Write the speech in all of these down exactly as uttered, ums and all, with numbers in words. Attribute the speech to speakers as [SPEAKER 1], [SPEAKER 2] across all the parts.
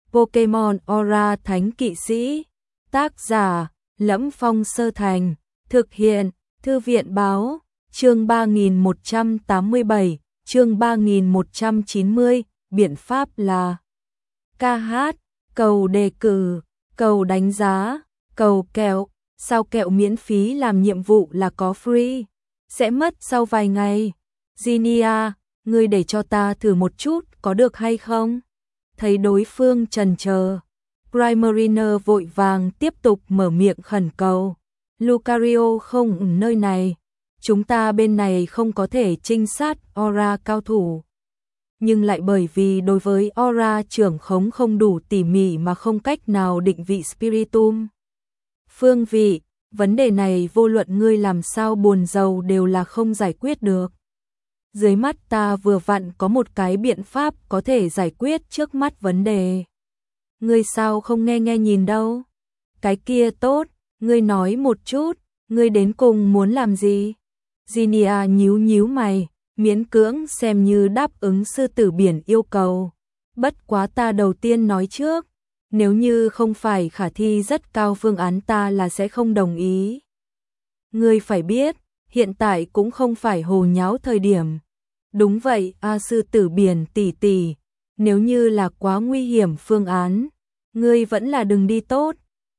[SPEAKER 1] Pokemon Aura Thánh Kỵ Sĩ. Tác giả: Lẫm Phong Sơ Thành. Thực hiện: Thư viện báo. Chương ba nghìn một trăm tám mươi bảy, chương ba nghìn một trăm chín mươi, biện pháp là ca hát, cầu đề cử, cầu đánh giá, cầu kẹo. Sao kẹo miễn phí làm nhiệm vụ là có free, sẽ mất sau vài ngày. Zinnia, ngươi để cho ta thử một chút có được hay không? Thấy đối phương chần chờ, Primarina vội vàng tiếp tục mở miệng khẩn cầu. Lucario không ở nơi này, chúng ta bên này không có thể trinh sát Aura cao thủ. Nhưng lại bởi vì đối với Aura trưởng khống không đủ tỉ mỉ mà không cách nào định vị Spiritomb. Phương vị, vấn đề này vô luận ngươi làm sao buồn rầu đều là không giải quyết được. Dưới mắt ta vừa vặn có một cái biện pháp có thể giải quyết trước mắt vấn đề. Ngươi sao không nghe nghe nhìn đâu? Cái kia tốt, ngươi nói một chút, ngươi đến cùng muốn làm gì? Zinnia nhíu nhíu mày, miễn cưỡng xem như đáp ứng sư tử biển yêu cầu. Bất quá ta đầu tiên nói trước, nếu như không phải khả thi rất cao phương án ta là sẽ không đồng ý. Ngươi phải biết, hiện tại cũng không phải hồ nháo thời điểm. Đúng vậy, a sư tử biển tỷ tỷ, nếu như là quá nguy hiểm phương án, ngươi vẫn là đừng đi tốt.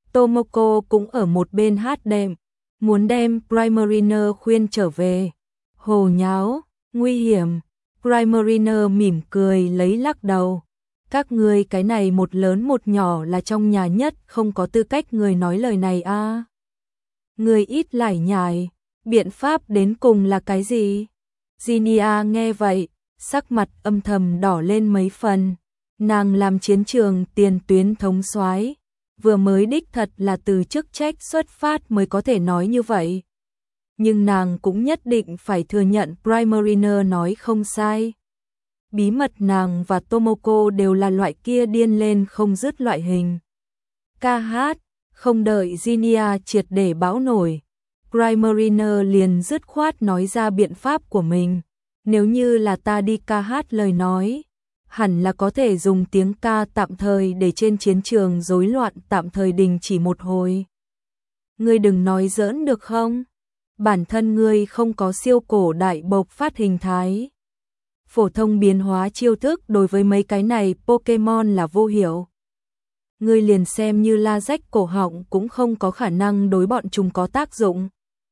[SPEAKER 1] Tomoko cũng ở một bên hát đệm, muốn đem Primarina khuyên trở về. Hồ nháo, nguy hiểm, Primarina mỉm cười lấy lắc đầu. Các ngươi cái này một lớn một nhỏ là trong nhà nhất không có tư cách người nói lời này a. À. Người ít lải nhải, biện pháp đến cùng là cái gì? Zinnia nghe vậy, sắc mặt âm thầm đỏ lên mấy phần. Nàng làm chiến trường tiền tuyến thống soái, vừa mới đích thật là từ chức trách xuất phát mới có thể nói như vậy. Nhưng nàng cũng nhất định phải thừa nhận Primarina nói không sai. Bí mật nàng và Tomoko đều là loại kia điên lên không dứt loại hình. Ca hát, không đợi Zinnia triệt để bão nổi, Primarina liền dứt khoát nói ra biện pháp của mình. Nếu như là ta đi ca hát lời nói, hẳn là có thể dùng tiếng ca tạm thời để trên chiến trường rối loạn tạm thời đình chỉ một hồi. Ngươi đừng nói giỡn được không? Bản thân ngươi không có siêu cổ đại bộc phát hình thái. Phổ thông biến hóa chiêu thức đối với mấy cái này Pokemon là vô hiệu. Ngươi liền xem như la rách cổ họng cũng không có khả năng đối bọn chúng có tác dụng.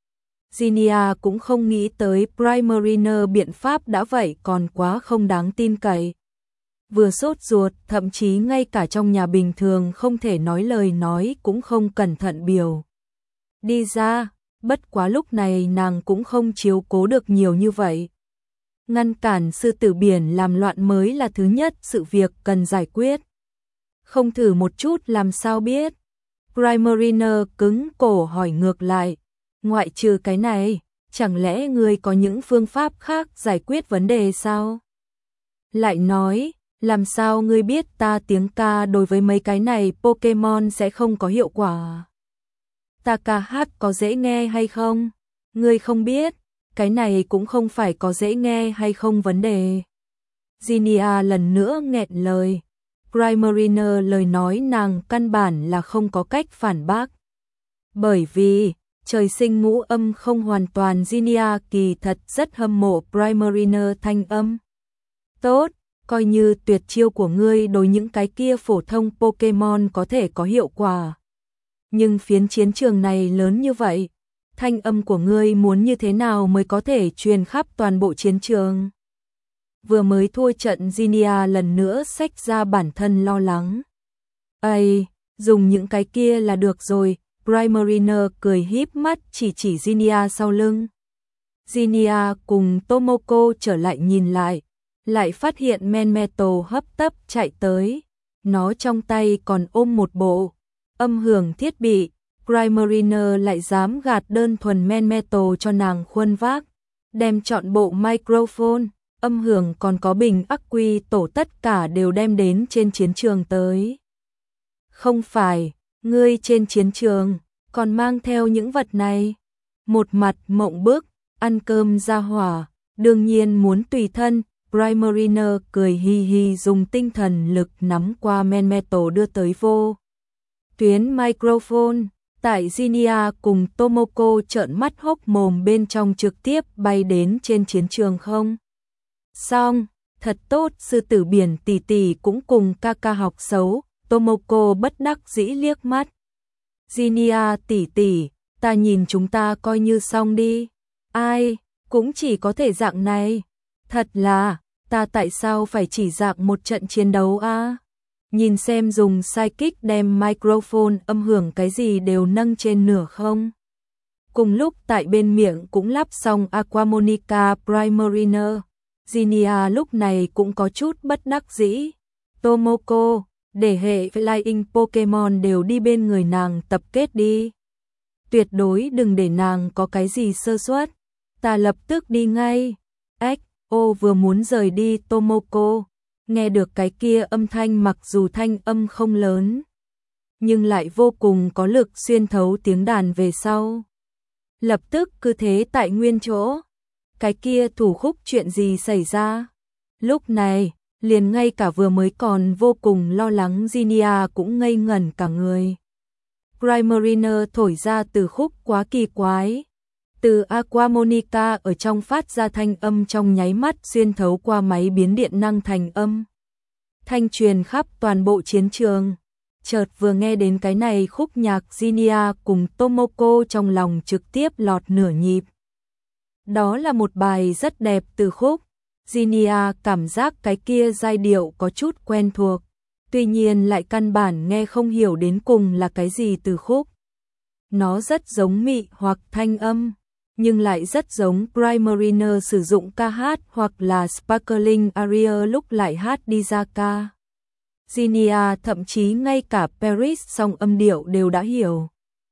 [SPEAKER 1] Zinnia cũng không nghĩ tới Primarina biện pháp đã vậy còn quá không đáng tin cậy. Vừa sốt ruột, thậm chí ngay cả trong nhà bình thường không thể nói lời nói cũng không cẩn thận biểu. Đi ra, bất quá lúc này nàng cũng không chiếu cố được nhiều như vậy. Ngăn cản sư tử biển làm loạn mới là thứ nhất sự việc cần giải quyết. Không thử một chút làm sao biết. Primarina cứng cổ hỏi ngược lại. Ngoại trừ cái này, chẳng lẽ ngươi có những phương pháp khác giải quyết vấn đề sao? Lại nói, làm sao ngươi biết ta tiếng ca đối với mấy cái này Pokemon sẽ không có hiệu quả? Ta ca hát có dễ nghe hay không? Ngươi không biết, cái này cũng không phải có dễ nghe hay không vấn đề. Zinnia lần nữa nghẹn lời. Primarina lời nói nàng căn bản là không có cách phản bác. Bởi vì, trời sinh ngũ âm không hoàn toàn. Zinnia kỳ thật rất hâm mộ Primarina thanh âm. Tốt, coi như tuyệt chiêu của ngươi đối những cái kia phổ thông Pokemon có thể có hiệu quả. Nhưng phiến chiến trường này lớn như vậy, thanh âm của ngươi muốn như thế nào mới có thể truyền khắp toàn bộ chiến trường? Vừa mới thua trận Zinnia lần nữa xách ra bản thân lo lắng. Ây, dùng những cái kia là được rồi. Primarina cười híp mắt chỉ chỉ Zinnia sau lưng. Zinnia cùng Tomoko trở lại nhìn lại, lại phát hiện Manmetal hấp tấp chạy tới. Nó trong tay còn ôm một bộ âm hưởng thiết bị. Primarina lại dám gạt đơn thuần Manmetal cho nàng khuân vác, đem chọn bộ microphone, âm hưởng còn có bình ắc quy tổ tất cả đều đem đến trên chiến trường tới. Không phải, ngươi trên chiến trường còn mang theo những vật này. Một mặt mộng bức, ăn cơm ra hỏa, đương nhiên muốn tùy thân, Primariner cười hi hi dùng tinh thần lực nắm qua men metal đưa tới vô tuyến microphone. Tại Ginia cùng Tomoko trợn mắt hốc mồm bên trong trực tiếp bay đến trên chiến trường không. Xong, thật tốt, sư tử biển tỷ tỷ cũng cùng ca ca học xấu. Tomoko bất đắc dĩ liếc mắt. Ginia tỷ tỷ, ta nhìn chúng ta coi như xong đi. Ai, cũng chỉ có thể dạng này. Thật là, ta tại sao phải chỉ dạng một trận chiến đấu a? À? Nhìn xem dùng sidekick đem microphone âm hưởng cái gì đều nâng trên nửa không. Cùng lúc tại bên miệng cũng lắp xong Aquamonica Primariner. Ginia lúc này cũng có chút bất đắc dĩ. Tomoko, để hệ Flying Pokemon đều đi bên người nàng tập kết đi. Tuyệt đối đừng để nàng có cái gì sơ suất. Ta lập tức đi ngay. Ếch, ô vừa muốn rời đi Tomoko. Nghe được cái kia âm thanh mặc dù thanh âm không lớn, nhưng lại vô cùng có lực xuyên thấu tiếng đàn về sau. Lập tức cứ thế tại nguyên chỗ. Cái kia thủ khúc chuyện gì xảy ra? Lúc này, liền ngay cả vừa mới còn vô cùng lo lắng Ginia cũng ngây ngẩn cả người. Primariner thổi ra từ khúc quá kỳ quái. Từ Aquamonica ở trong phát ra thanh âm trong nháy mắt xuyên thấu qua máy biến điện năng thành âm. Thanh truyền khắp toàn bộ chiến trường. Chợt vừa nghe đến cái này khúc nhạc Ginia cùng Tomoko trong lòng trực tiếp lọt nửa nhịp. Đó là một bài rất đẹp từ khúc. Ginia cảm giác cái kia giai điệu có chút quen thuộc. Tuy nhiên lại căn bản nghe không hiểu đến cùng là cái gì từ khúc. Nó rất giống mị hoặc thanh âm, nhưng lại rất giống Primariner sử dụng ca hát hoặc là Sparkling Aria lúc lại hát đi ra ca. Ginia thậm chí ngay cả Paris song âm điệu đều đã hiểu.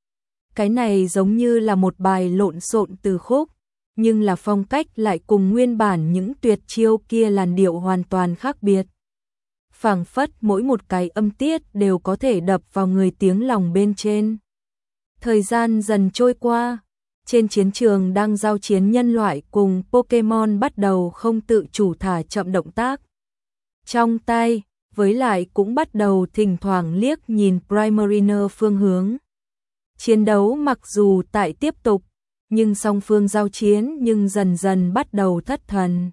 [SPEAKER 1] Cái này giống như là một bài lộn xộn từ khúc, nhưng là phong cách lại cùng nguyên bản những tuyệt chiêu kia làn điệu hoàn toàn khác biệt. Phảng phất mỗi một cái âm tiết đều có thể đập vào người tiếng lòng bên trên. Thời gian dần trôi qua, trên chiến trường đang giao chiến nhân loại cùng Pokemon bắt đầu không tự chủ thả chậm động tác trong tay, với lại cũng bắt đầu thỉnh thoảng liếc nhìn Primariner phương hướng. Chiến đấu mặc dù tại tiếp tục, nhưng song phương giao chiến nhưng dần dần bắt đầu thất thần.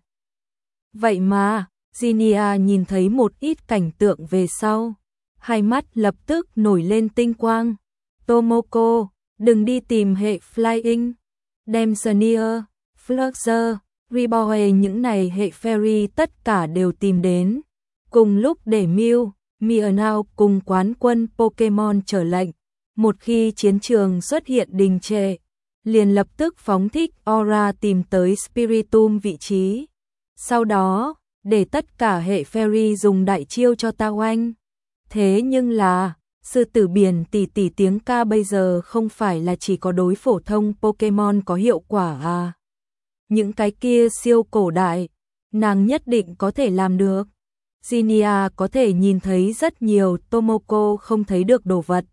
[SPEAKER 1] Vậy mà, Ginia nhìn thấy một ít cảnh tượng về sau, hai mắt lập tức nổi lên tinh quang. Tomoko, đừng đi tìm hệ Flying, đem Sneer, Fluxer, Riboe những này hệ Fairy tất cả đều tìm đến. Cùng lúc để Mew, Meowth cùng quán quân Pokemon trở lệnh, một khi chiến trường xuất hiện đình trệ, liền lập tức phóng thích Aura tìm tới Spiritomb vị trí. Sau đó, để tất cả hệ Fairy dùng đại chiêu cho ta oanh. Thế nhưng là, sư tử biển tỷ tỷ tiếng ca bây giờ không phải là chỉ có đối phổ thông Pokemon có hiệu quả à. Những cái kia siêu cổ đại, nàng nhất định có thể làm được. Ginia có thể nhìn thấy rất nhiều Tomoko không thấy được đồ vật.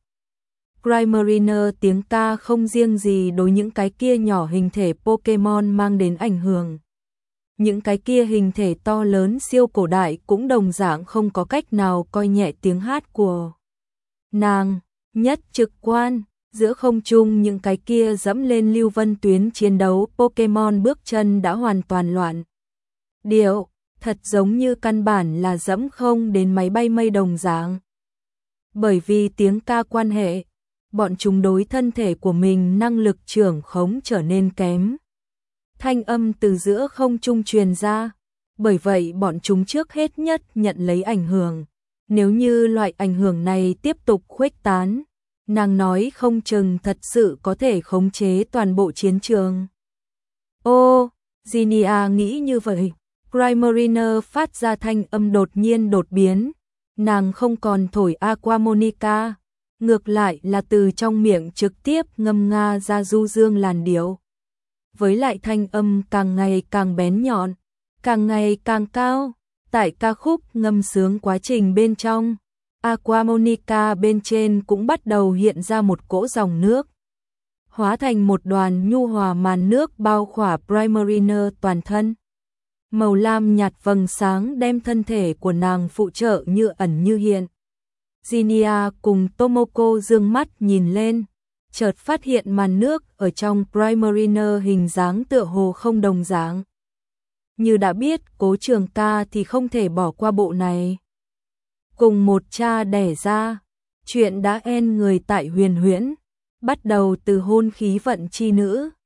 [SPEAKER 1] Primariner tiếng ca không riêng gì đối những cái kia nhỏ hình thể Pokemon mang đến ảnh hưởng. Những cái kia hình thể to lớn siêu cổ đại cũng đồng dạng không có cách nào coi nhẹ tiếng hát của nàng. Nhất trực quan, giữa không trung những cái kia dẫm lên lưu vân tuyến chiến đấu Pokemon bước chân đã hoàn toàn loạn điệu, thật giống như căn bản là dẫm không đến máy bay mây đồng dạng. Bởi vì tiếng ca quan hệ, bọn chúng đối thân thể của mình năng lực trưởng khống trở nên kém. Thanh âm từ giữa không trung truyền ra, bởi vậy bọn chúng trước hết nhất nhận lấy ảnh hưởng. Nếu như loại ảnh hưởng này tiếp tục khuếch tán, nàng nói không chừng thật sự có thể khống chế toàn bộ chiến trường. Ô, Ginia nghĩ như vậy. Primariner phát ra thanh âm đột nhiên đột biến, nàng không còn thổi Aquamonica, ngược lại là từ trong miệng trực tiếp ngâm nga ra du dương làn điệu. Với lại thanh âm càng ngày càng bén nhọn, càng ngày càng cao, tại ca khúc ngâm sướng quá trình bên trong, Aquamonica bên trên cũng bắt đầu hiện ra một cỗ dòng nước, hóa thành một đoàn nhu hòa màn nước bao khỏa Primariner toàn thân. Màu lam nhạt vầng sáng đem thân thể của nàng phụ trợ như ẩn như hiện. Jinya cùng Tomoko dương mắt nhìn lên, chợt phát hiện màn nước ở trong Primariner hình dáng tựa hồ không đồng dạng. Như đã biết Cố Trường Ca thì không thể bỏ qua bộ này. Cùng một cha đẻ ra, chuyện đã en người tại Huyền Huyễn, bắt đầu từ hôn khí vận chi nữ.